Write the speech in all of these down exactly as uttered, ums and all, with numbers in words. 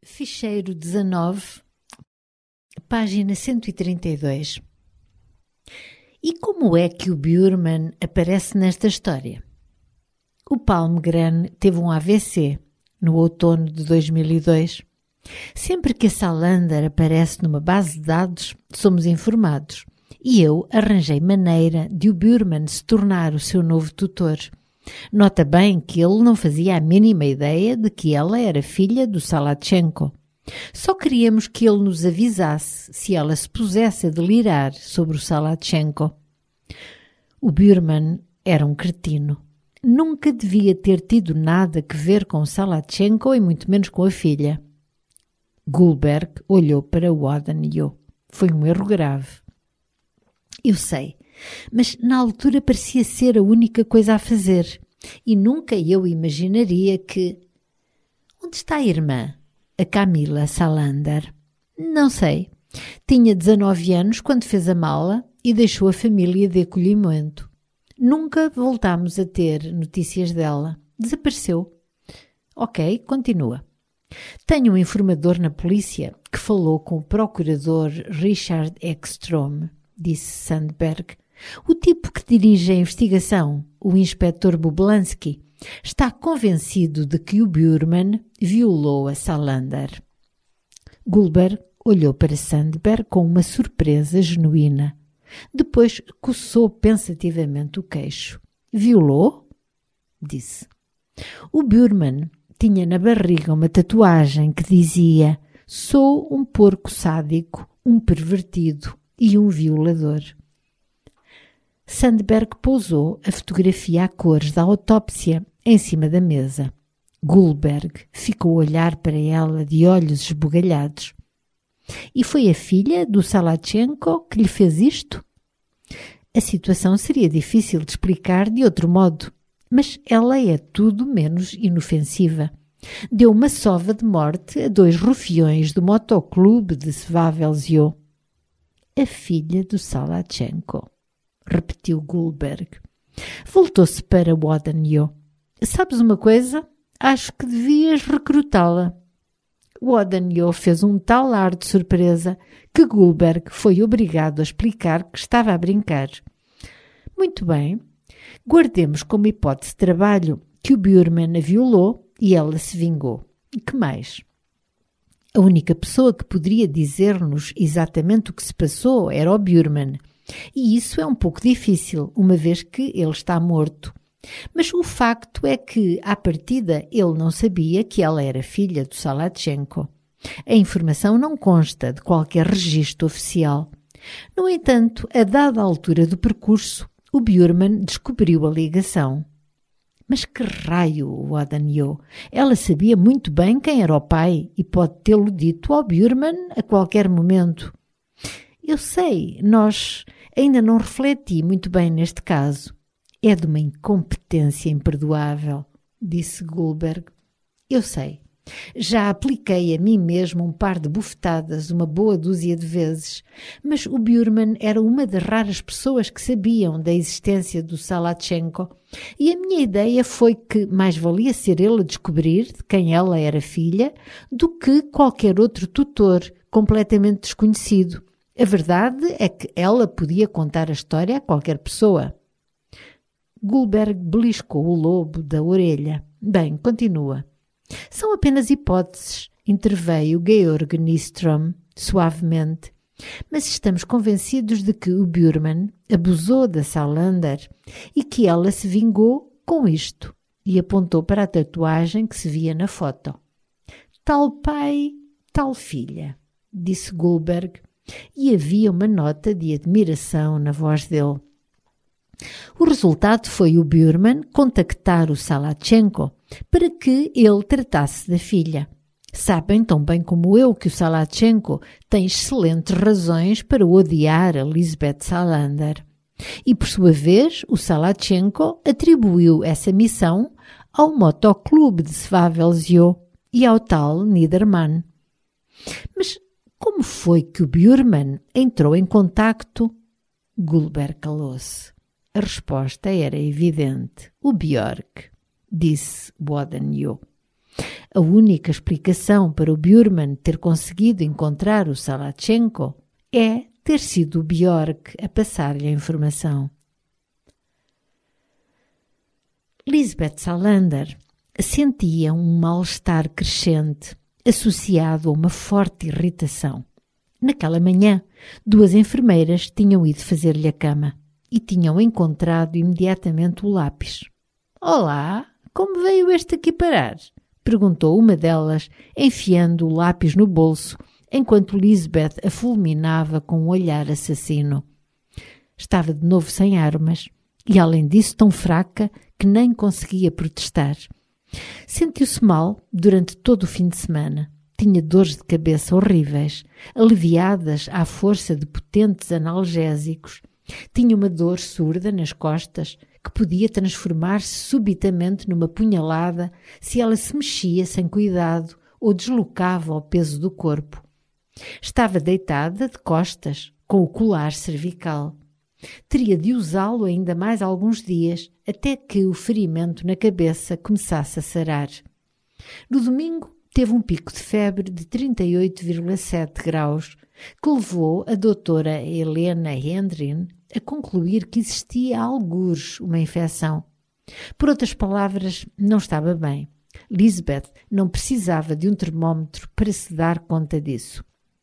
Ficheiro dezanove, página cento e trinta e dois. E como é que o Bjurman aparece nesta história? O Palmgren teve um A V C no outono de dois mil e dois. Sempre que a Salander aparece numa base de dados, somos informados. E eu arranjei maneira de o Bjurman se tornar o seu novo tutor. Nota bem que ele não fazia a mínima ideia de que ela era filha do Salatchenko. Só queríamos que ele nos avisasse se ela se pusesse a delirar sobre o Salatchenko. O Bjurman era um cretino. Nunca devia ter tido nada que ver com o Salatchenko e muito menos com a filha. Goldberg olhou para Wodan-Io. Foi um erro grave. Eu sei, mas na altura parecia ser a única coisa a fazer. E nunca eu imaginaria que... Onde está a irmã? A Camila Salander. Não sei. Tinha dezanove anos quando fez a mala e deixou a família de acolhimento. Nunca voltámos a ter notícias dela. Desapareceu. Ok, continua. Tenho um informador na polícia que falou com o procurador Richard Ekstrom, disse Sandberg. O tipo que dirige a investigação, o inspetor Bublansky, está convencido de que o Bjurman violou a Salander. Goldberg olhou para Sandberg com uma surpresa genuína. Depois coçou pensativamente o queixo. Violou? Disse. O Bjurman tinha na barriga uma tatuagem que dizia: sou um porco sádico, um pervertido e um violador. Sandberg pousou a fotografia a cores da autópsia em cima da mesa. Goldberg ficou a olhar para ela de olhos esbugalhados. E foi a filha do Salatchenko que lhe fez isto? A situação seria difícil de explicar de outro modo, mas ela é tudo menos inofensiva. Deu uma sova de morte a dois rufiões do motoclube de Svavelzio. A filha do Salatchenko, repetiu Goldberg. Voltou-se para Wodan-Io. Sabes uma coisa? Acho que devias recrutá-la. Wodan-Io fez um tal ar de surpresa que Goldberg foi obrigado a explicar que estava a brincar. Muito bem. Guardemos como hipótese de trabalho que o Bjurman a violou e ela se vingou. E que mais? A única pessoa que poderia dizer-nos exatamente o que se passou era o Bjurman. E isso é um pouco difícil, uma vez que ele está morto. Mas o facto é que, à partida, ele não sabia que ela era filha do Salatchenko. A informação não consta de qualquer registro oficial. No entanto, a dada altura do percurso, o Bjurman descobriu a ligação. Mas que raio, Wodan-Io! Ela sabia muito bem quem era o pai e pode tê-lo dito ao Bjurman a qualquer momento. Eu sei, nós ainda não refleti muito bem neste caso. É de uma incompetência imperdoável, disse Goldberg. Eu sei. Já apliquei a mim mesmo um par de bufetadas uma boa dúzia de vezes, mas o Bjurman era uma das raras pessoas que sabiam da existência do Salatchenko e a minha ideia foi que mais valia ser ele a descobrir de quem ela era filha do que qualquer outro tutor completamente desconhecido. A verdade é que ela podia contar a história a qualquer pessoa. Goldberg beliscou o lobo da orelha. Bem, continua. São apenas hipóteses, interveio Georg Nystrom suavemente. Mas estamos convencidos de que o Bjurman abusou da Salander e que ela se vingou com isto. E apontou para a tatuagem que se via na foto. Tal pai, tal filha, disse Goldberg. E havia uma nota de admiração na voz dele. O resultado foi o Bjurman contactar o Salatchenko para que ele tratasse da filha. Sabem tão bem como eu que o Salatchenko tem excelentes razões para odiar a Lisbeth Salander. E, por sua vez, o Salatchenko atribuiu essa missão ao motoclube de Svavelzio e ao tal Niedermann. Mas como foi que o Bjurman entrou em contacto? Goldberg calou-se. A resposta era evidente. O Björk, disse Wodan-Io. A única explicação para o Burman ter conseguido encontrar o Savchenko é ter sido o Bjork a passar-lhe a informação. Lisbeth Salander sentia um mal-estar crescente, associado a uma forte irritação. Naquela manhã, duas enfermeiras tinham ido fazer-lhe a cama e tinham encontrado imediatamente o lápis. «Olá, como veio este aqui parar?» perguntou uma delas, enfiando o lápis no bolso, enquanto Lisbeth a fulminava com um olhar assassino. Estava de novo sem armas e, além disso, tão fraca que nem conseguia protestar. Sentiu-se mal durante todo o fim de semana. Tinha dores de cabeça horríveis, aliviadas à força de potentes analgésicos. Tinha uma dor surda nas costas que podia transformar-se subitamente numa punhalada se ela se mexia sem cuidado ou deslocava o peso do corpo. Estava deitada de costas, com o colar cervical. Teria de usá-lo ainda mais alguns dias, até que o ferimento na cabeça começasse a sarar. No domingo, teve um pico de febre de trinta e oito vírgula sete graus, que levou a doutora Helena Hendrin a concluir que existia algures uma infecção. Por outras palavras, não estava bem. Lisbeth não precisava de um termómetro para se dar conta disso.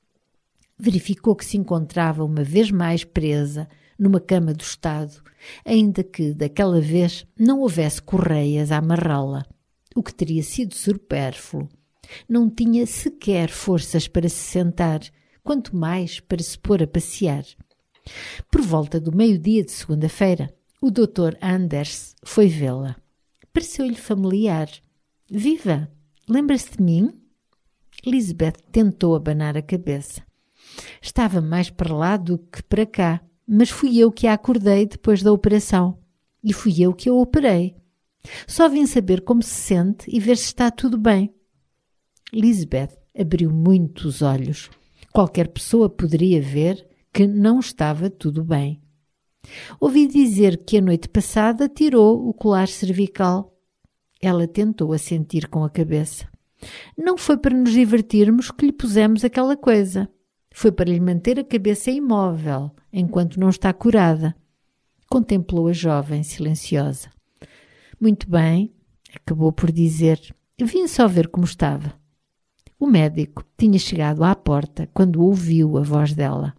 Verificou que se encontrava uma vez mais presa numa cama do Estado, ainda que daquela vez não houvesse correias a amarrá-la, o que teria sido supérfluo. Não tinha sequer forças para se sentar, quanto mais para se pôr a passear. Por volta do meio-dia de segunda-feira, o doutor Anders foi vê-la. Pareceu-lhe familiar. «Viva! Lembra-se de mim?» Lisbeth tentou abanar a cabeça. «Estava mais para lá do que para cá, mas fui eu que a acordei depois da operação. E fui eu que a operei. Só vim saber como se sente e ver se está tudo bem.» Lisbeth abriu muito os olhos. Qualquer pessoa poderia ver que não estava tudo bem. Ouvi dizer que a noite passada tirou o colar cervical. Ela tentou assentir com a cabeça. Não foi para nos divertirmos que lhe pusemos aquela coisa. Foi para lhe manter a cabeça imóvel, enquanto não está curada. Contemplou a jovem silenciosa. Muito bem, acabou por dizer. Vim só ver como estava. O médico tinha chegado à porta quando ouviu a voz dela.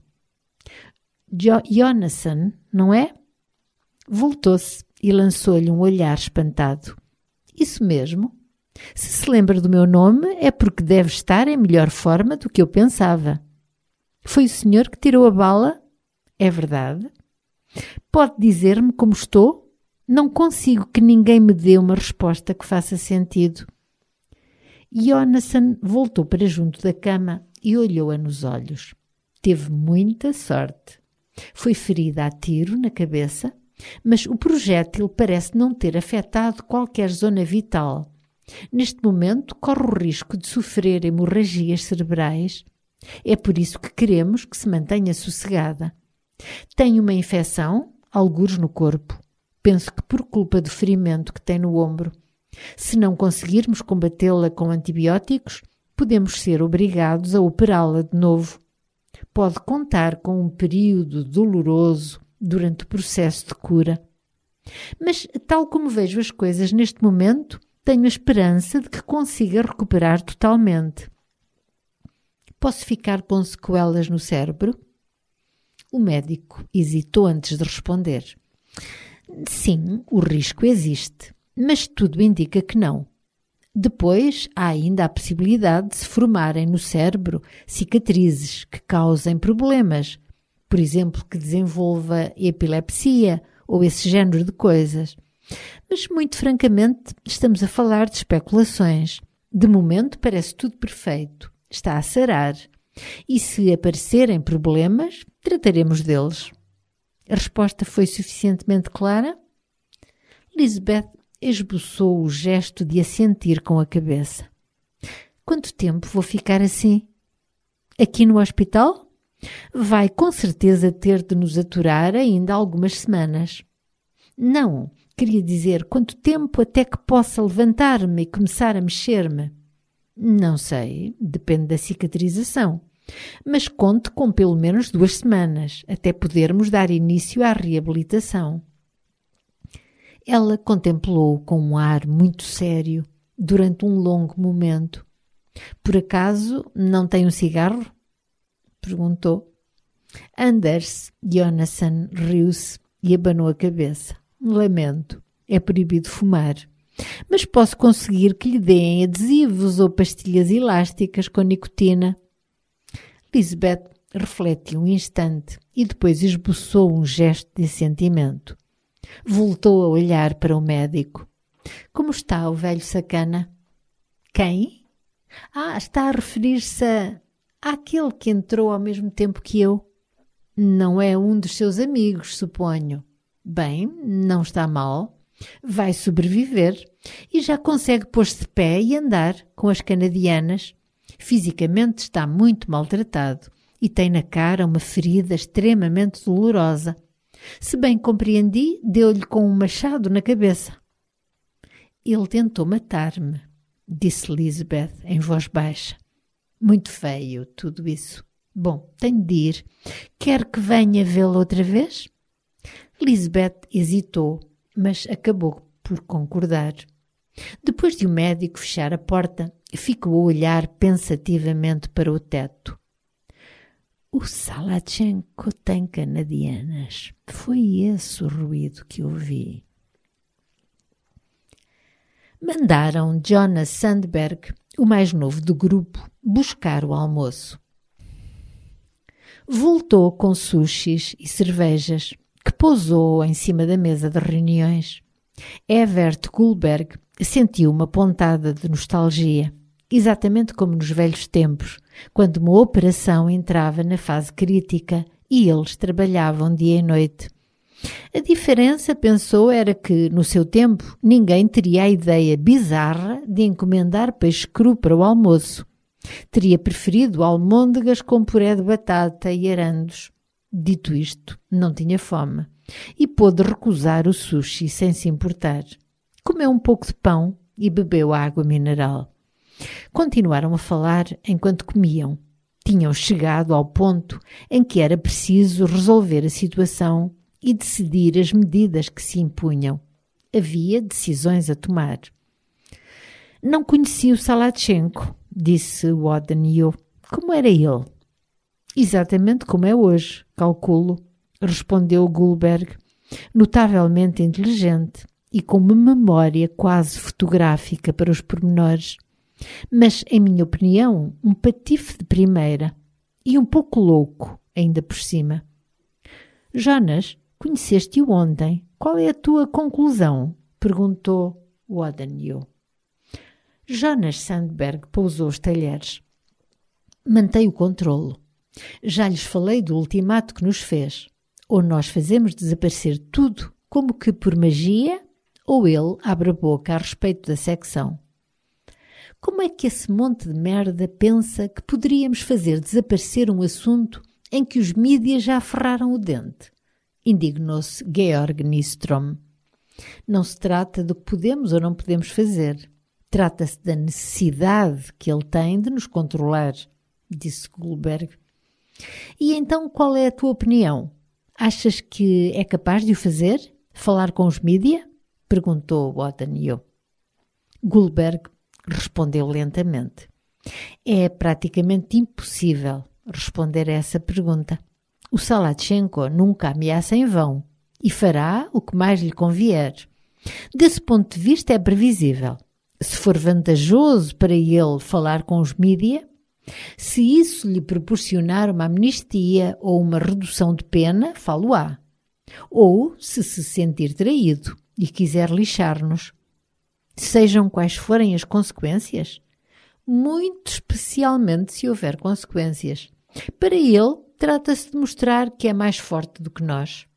Jo- Jonasson, não é? Voltou-se e lançou-lhe um olhar espantado. Isso mesmo. Se se lembra do meu nome é porque deve estar em melhor forma do que eu pensava. Foi o senhor que tirou a bala? É verdade. Pode dizer-me como estou? Não consigo que ninguém me dê uma resposta que faça sentido. Jonasson voltou para junto da cama e olhou-a nos olhos. Teve muita sorte. Foi ferida a tiro na cabeça, mas o projétil parece não ter afetado qualquer zona vital. Neste momento, corre o risco de sofrer hemorragias cerebrais. É por isso que queremos que se mantenha sossegada. Tem uma infecção, algures no corpo. Penso que por culpa do ferimento que tem no ombro. Se não conseguirmos combatê-la com antibióticos, podemos ser obrigados a operá-la de novo. Pode contar com um período doloroso durante o processo de cura. Mas, tal como vejo as coisas neste momento, tenho a esperança de que consiga recuperar totalmente. Posso ficar com sequelas no cérebro? O médico hesitou antes de responder. Sim, o risco existe, mas tudo indica que não. Depois, há ainda a possibilidade de se formarem no cérebro cicatrizes que causem problemas, por exemplo, que desenvolva epilepsia ou esse género de coisas. Mas, muito francamente, estamos a falar de especulações. De momento, parece tudo perfeito. Está a sarar. E se aparecerem problemas, trataremos deles. A resposta foi suficientemente clara? Lisbeth esboçou o gesto de assentir com a cabeça. Quanto tempo vou ficar assim? Aqui no hospital? Vai com certeza ter de nos aturar ainda algumas semanas. Não, Queria dizer, quanto tempo até que possa levantar-me e começar a mexer-me? Não sei, depende da cicatrização. Mas conte com pelo menos duas semanas, até podermos dar início à reabilitação. Ela contemplou-o com um ar muito sério durante um longo momento. Por acaso não tem um cigarro? Perguntou. Anders Jonasson riu-se e abanou a cabeça. Lamento, é proibido fumar. Mas posso conseguir que lhe deem adesivos ou pastilhas elásticas com nicotina. Lisbeth refletiu um instante e depois esboçou um gesto de assentimento. Voltou a olhar para o médico. Como está o velho sacana? Quem? Ah, está a referir-se a... àquele que entrou ao mesmo tempo que eu. Não é um dos seus amigos, suponho. Bem, não está mal. Vai sobreviver e já consegue pôr-se de pé e andar com as canadianas. Fisicamente está muito maltratado e tem na cara uma ferida extremamente dolorosa. Se bem compreendi, deu-lhe com um machado na cabeça. Ele tentou matar-me, disse Lisbeth em voz baixa. Muito feio tudo isso. Bom, tenho de ir. Quer que venha vê-lo outra vez? Lisbeth hesitou, mas acabou por concordar. Depois de o médico fechar a porta, ficou a olhar pensativamente para o teto. O Salatchenko tem canadianas. Foi esse o ruído que ouvi. Mandaram Jonas Sandberg, o mais novo do grupo, buscar o almoço. Voltou com sushis e cervejas, que pousou em cima da mesa de reuniões. Evert Gullberg sentiu uma pontada de nostalgia, exatamente como nos velhos tempos, quando uma operação entrava na fase crítica e eles trabalhavam dia e noite. A diferença, pensou, era que, no seu tempo, ninguém teria a ideia bizarra de encomendar peixe cru para o almoço. Teria preferido almôndegas com puré de batata e arandos. Dito isto, não tinha fome e pôde recusar o sushi sem se importar. Comeu um pouco de pão e bebeu água mineral. Continuaram a falar enquanto comiam. Tinham chegado ao ponto em que era preciso resolver a situação e decidir as medidas que se impunham. Havia decisões a tomar. Não conhecia o Salatchenko, disse Wodenio. Como era ele? Exatamente como é hoje, calculo, respondeu Gullberg, notavelmente inteligente e com uma memória quase fotográfica para os pormenores. Mas, em minha opinião, um patife de primeira e um pouco louco, ainda por cima. Jonas, conheceste-o ontem. Qual é a tua conclusão? Perguntou Wodenio. Jonas Sandberg pousou os talheres. Mantém o controlo. Já lhes falei do ultimato que nos fez. Ou nós fazemos desaparecer tudo como que por magia, ou ele abre a boca a respeito da secção. Como é que esse monte de merda pensa que poderíamos fazer desaparecer um assunto em que os mídias já aferraram o dente? Indignou-se Georg Nystrom. Não se trata do que podemos ou não podemos fazer. Trata-se da necessidade que ele tem de nos controlar, disse Gullberg. E então qual é a tua opinião? Achas que é capaz de o fazer? Falar com os mídia? Perguntou Wodenio. Gullberg respondeu lentamente. É praticamente impossível responder a essa pergunta. O Salatchenko nunca ameaça em vão e fará o que mais lhe convier. Desse ponto de vista é previsível. Se for vantajoso para ele falar com os mídia, se isso lhe proporcionar uma amnistia ou uma redução de pena, falo-á. Ou se se sentir traído e quiser lixar-nos. Sejam quais forem as consequências, muito especialmente se houver consequências. Para ele, trata-se de mostrar que é mais forte do que nós.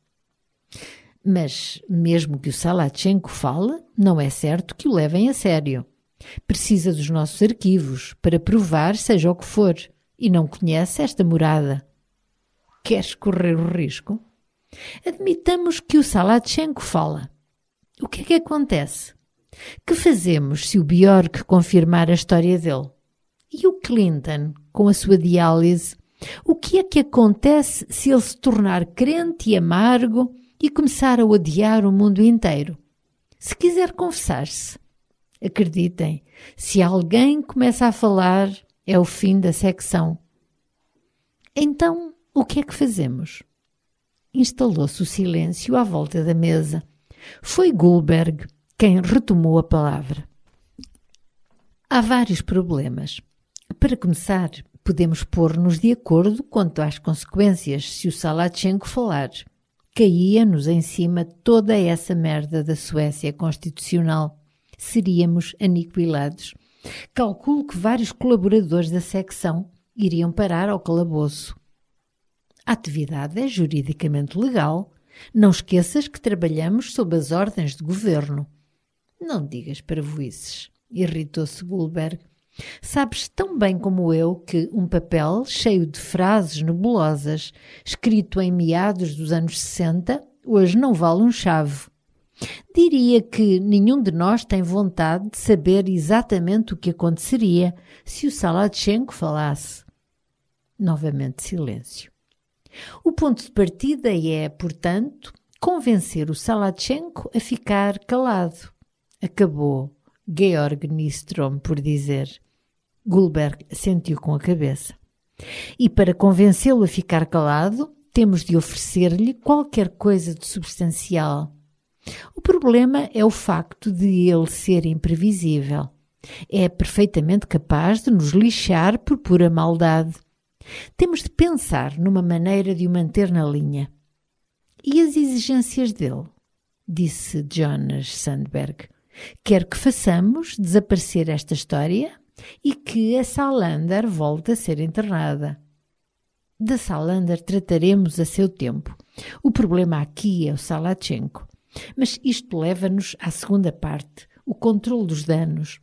Mas, mesmo que o Salatchenko fale, não é certo que o levem a sério. Precisa dos nossos arquivos para provar seja o que for e não conhece esta morada. Queres correr o risco? Admitamos que o Salatchenko fala. O que é que acontece? Que fazemos se o Bjork confirmar a história dele? E o Clinton, com a sua diálise? O que é que acontece se ele se tornar crente e amargo e começar a odiar o mundo inteiro? Se quiser confessar-se, acreditem, se alguém começa a falar, é o fim da secção. Então, o que é que fazemos? Instalou-se o silêncio à volta da mesa. Foi Goldberg quem retomou a palavra. Há vários problemas. Para começar, podemos pôr-nos de acordo quanto às consequências se o Salatchenko falar. Caía-nos em cima toda essa merda da Suécia Constitucional. Seríamos aniquilados. Calculo que vários colaboradores da secção iriam parar ao calabouço. A atividade é juridicamente legal. Não esqueças que trabalhamos sob as ordens de governo. Não digas parvoíces, irritou-se Goldberg. Sabes tão bem como eu que um papel cheio de frases nebulosas, escrito em meados dos anos sessenta, hoje não vale um chave. Diria que nenhum de nós tem vontade de saber exatamente o que aconteceria se o Salatchenko falasse. Novamente silêncio. O ponto de partida é, portanto, convencer o Salatchenko a ficar calado. Acabou Georg Nystrom por dizer. Goldberg assentiu com a cabeça. E para convencê-lo a ficar calado, temos de oferecer-lhe qualquer coisa de substancial. O problema é o facto de ele ser imprevisível. É perfeitamente capaz de nos lixar por pura maldade. Temos de pensar numa maneira de o manter na linha. E as exigências dele? Disse Jonas Sandberg. Quer que façamos desaparecer esta história e que a Salander volte a ser internada. Da Salander trataremos a seu tempo. O problema aqui é o Salatchenko. Mas isto leva-nos à segunda parte, o controle dos danos.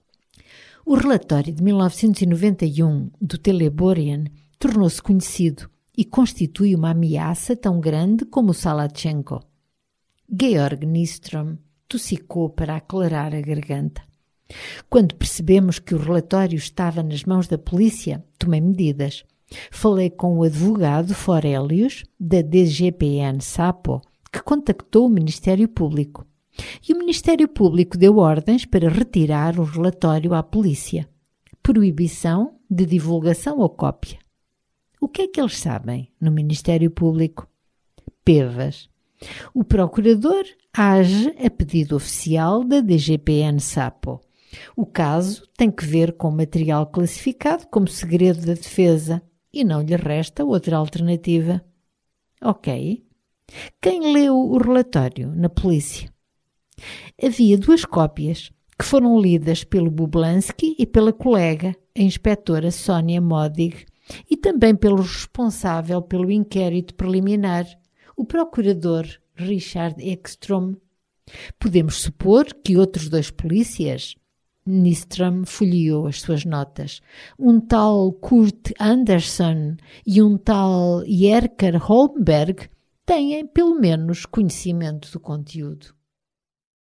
O relatório de mil novecentos e noventa e um do Teleborian tornou-se conhecido e constitui uma ameaça tão grande como o Salatchenko. Georg Nystrom tossicou para aclarar a garganta. Quando percebemos que o relatório estava nas mãos da polícia, tomei medidas. Falei com o advogado Forelius, da D G P N Sapo, que contactou o Ministério Público. E o Ministério Público deu ordens para retirar o relatório à polícia. Proibição de divulgação ou cópia. O que é que eles sabem no Ministério Público? Pevas. O procurador age a pedido oficial da D G P N Sapo. O caso tem que ver com material classificado como segredo da defesa e não lhe resta outra alternativa. Ok. Quem leu o relatório na polícia? Havia duas cópias que foram lidas pelo Bublansky e pela colega, a inspetora Sónia Modig, e também pelo responsável pelo inquérito preliminar, o procurador Richard Ekstrom. Podemos supor que outros dois polícias, Nystrom folheou as suas notas, um tal Kurt Andersson e um tal Jerker Holmberg, têm pelo menos conhecimento do conteúdo.